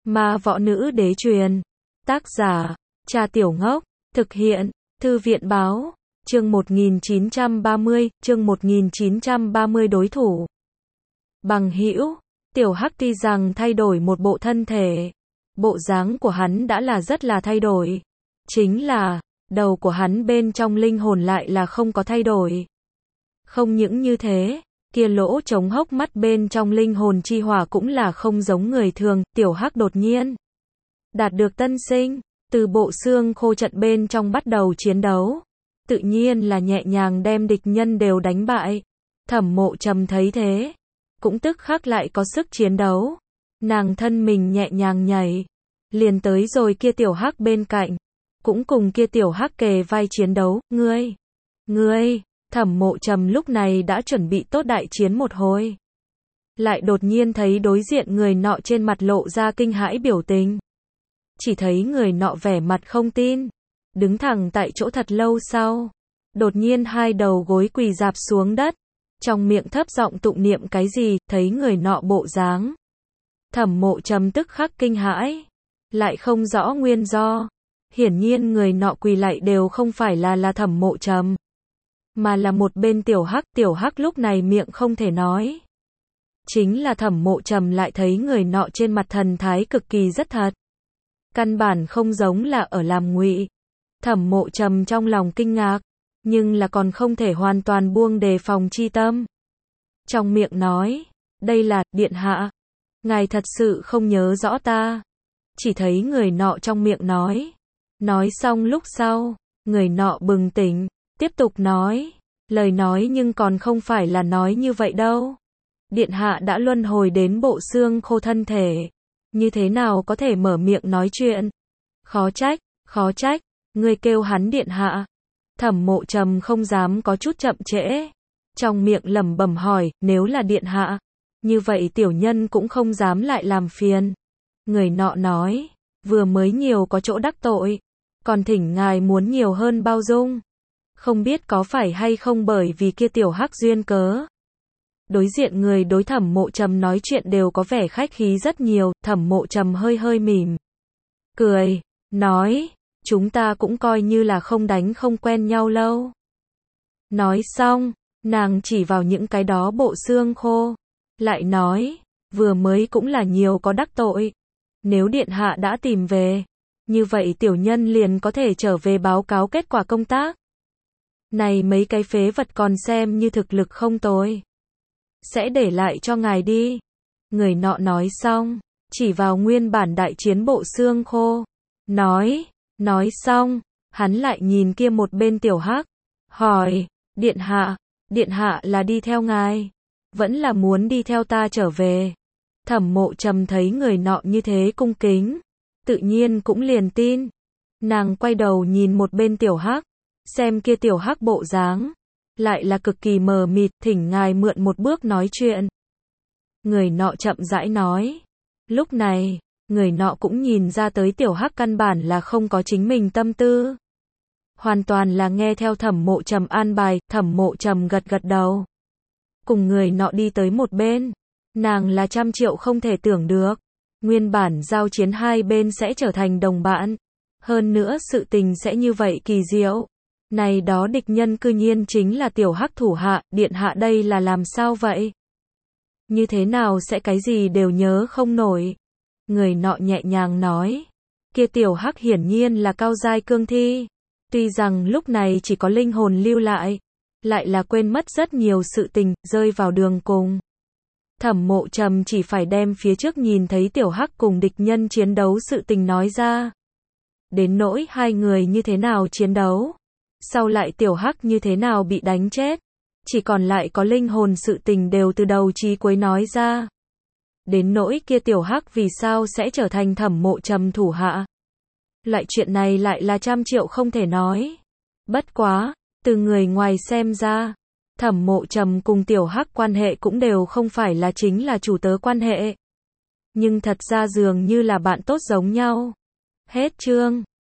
Ma Võ Nữ Đế Truyền. Tác giả, Cha Tiểu Ngốc. Thực hiện, Thư viện Báo. Chương 1930, đối thủ. Bằng hữu, Tiểu Hắc tuy rằng thay đổi một bộ thân thể, bộ dáng của hắn đã là rất là thay đổi. Chính là, đầu của hắn bên trong linh hồn lại là không có thay đổi. Không những như thế, kia lỗ trống hốc mắt bên trong linh hồn chi hỏa cũng là không giống người thường. Tiểu Hắc đột nhiên đạt được tân sinh, từ bộ xương khô trận bên trong bắt đầu chiến đấu, tự nhiên là nhẹ nhàng đem địch nhân đều đánh bại. Thẩm Mộ Trầm thấy thế, cũng tức khắc lại có sức chiến đấu. Nàng thân mình nhẹ nhàng nhảy, liền tới rồi kia Tiểu Hắc bên cạnh, cũng cùng kia Tiểu Hắc kề vai chiến đấu. Ngươi, Thẩm Mộ Trầm lúc này đã chuẩn bị tốt đại chiến một hồi. Lại đột nhiên thấy đối diện người nọ trên mặt lộ ra kinh hãi biểu tình. Chỉ thấy người nọ vẻ mặt không tin, đứng thẳng tại chỗ thật lâu sau, đột nhiên hai đầu gối quỳ rạp xuống đất, trong miệng thấp giọng tụng niệm cái gì. Thấy người nọ bộ dáng, Thẩm Mộ Trầm tức khắc kinh hãi, lại không rõ nguyên do. Hiển nhiên người nọ quỳ lạy đều không phải là Thẩm Mộ Trầm, mà là một bên Tiểu Hắc. Tiểu Hắc lúc này miệng không thể nói, chính là Thẩm Mộ Trầm lại thấy người nọ trên mặt thần thái cực kỳ rất thật, căn bản không giống là ở làm ngụy. Thẩm Mộ Trầm trong lòng kinh ngạc, nhưng là còn không thể hoàn toàn buông đề phòng chi tâm. Trong miệng nói, đây là, điện hạ, ngài thật sự không nhớ rõ ta. Chỉ thấy người nọ trong miệng nói xong lúc sau, người nọ bừng tỉnh, tiếp tục nói, lời nói nhưng còn không phải là nói như vậy đâu. Điện hạ đã luân hồi đến bộ xương khô thân thể, như thế nào có thể mở miệng nói chuyện? Khó trách, ngươi kêu hắn điện hạ. Thẩm Mộ Trầm không dám có chút chậm trễ, trong miệng lẩm bẩm hỏi, nếu là điện hạ, như vậy tiểu nhân cũng không dám lại làm phiền. Người nọ nói, vừa mới nhiều có chỗ đắc tội, còn thỉnh ngài muốn nhiều hơn bao dung. Không biết có phải hay không bởi vì kia Tiểu Hắc duyên cớ. Đối diện người đối Thẩm Mộ Trầm nói chuyện đều có vẻ khách khí rất nhiều. Thẩm Mộ Trầm hơi mỉm cười, nói, chúng ta cũng coi như là không đánh không quen nhau lâu. Nói xong, nàng chỉ vào những cái đó bộ xương khô, lại nói, vừa mới cũng là nhiều có đắc tội. Nếu điện hạ đã tìm về, như vậy tiểu nhân liền có thể trở về báo cáo kết quả công tác. Này mấy cái phế vật còn xem như thực lực không tồi, sẽ để lại cho ngài đi. Người nọ nói xong, chỉ vào nguyên bản đại chiến bộ xương khô, nói xong, hắn lại nhìn kia một bên Tiểu Hắc, hỏi, điện hạ là đi theo ngài, vẫn là muốn đi theo ta trở về? Thẩm Mộ Trầm thấy người nọ như thế cung kính, tự nhiên cũng liền tin. Nàng quay đầu nhìn một bên Tiểu Hắc, xem kia Tiểu Hắc bộ dáng, lại là cực kỳ mờ mịt, thỉnh ngài mượn một bước nói chuyện. Người nọ chậm rãi nói. Lúc này, người nọ cũng nhìn ra tới Tiểu Hắc căn bản là không có chính mình tâm tư, hoàn toàn là nghe theo Thẩm Mộ Trầm an bài. Thẩm Mộ Trầm gật đầu, cùng người nọ đi tới một bên. Nàng là trăm triệu không thể tưởng được, nguyên bản giao chiến hai bên sẽ trở thành đồng bạn, hơn nữa sự tình sẽ như vậy kỳ diệu. Này đó địch nhân cư nhiên chính là Tiểu Hắc thủ hạ. Điện hạ đây là làm sao vậy? Như thế nào sẽ cái gì đều nhớ không nổi? Người nọ nhẹ nhàng nói, kia Tiểu Hắc hiển nhiên là cao giai cương thi, tuy rằng lúc này chỉ có linh hồn lưu lại là quên mất rất nhiều sự tình, rơi vào đường cùng. Thẩm Mộ Trầm chỉ phải đem phía trước nhìn thấy Tiểu Hắc cùng địch nhân chiến đấu sự tình nói ra. Đến nỗi hai người như thế nào chiến đấu, sau lại Tiểu Hắc như thế nào bị đánh chết, chỉ còn lại có linh hồn sự tình đều từ đầu chí cuối nói ra. Đến nỗi kia Tiểu Hắc vì sao sẽ trở thành Thẩm Mộ Trầm thủ hạ, loại chuyện này lại là trăm triệu không thể nói. Bất quá, từ người ngoài xem ra, Thẩm Mộ Trầm cùng Tiểu Hắc quan hệ cũng đều không phải là chính là chủ tớ quan hệ, nhưng thật ra dường như là bạn tốt giống nhau. Hết chương.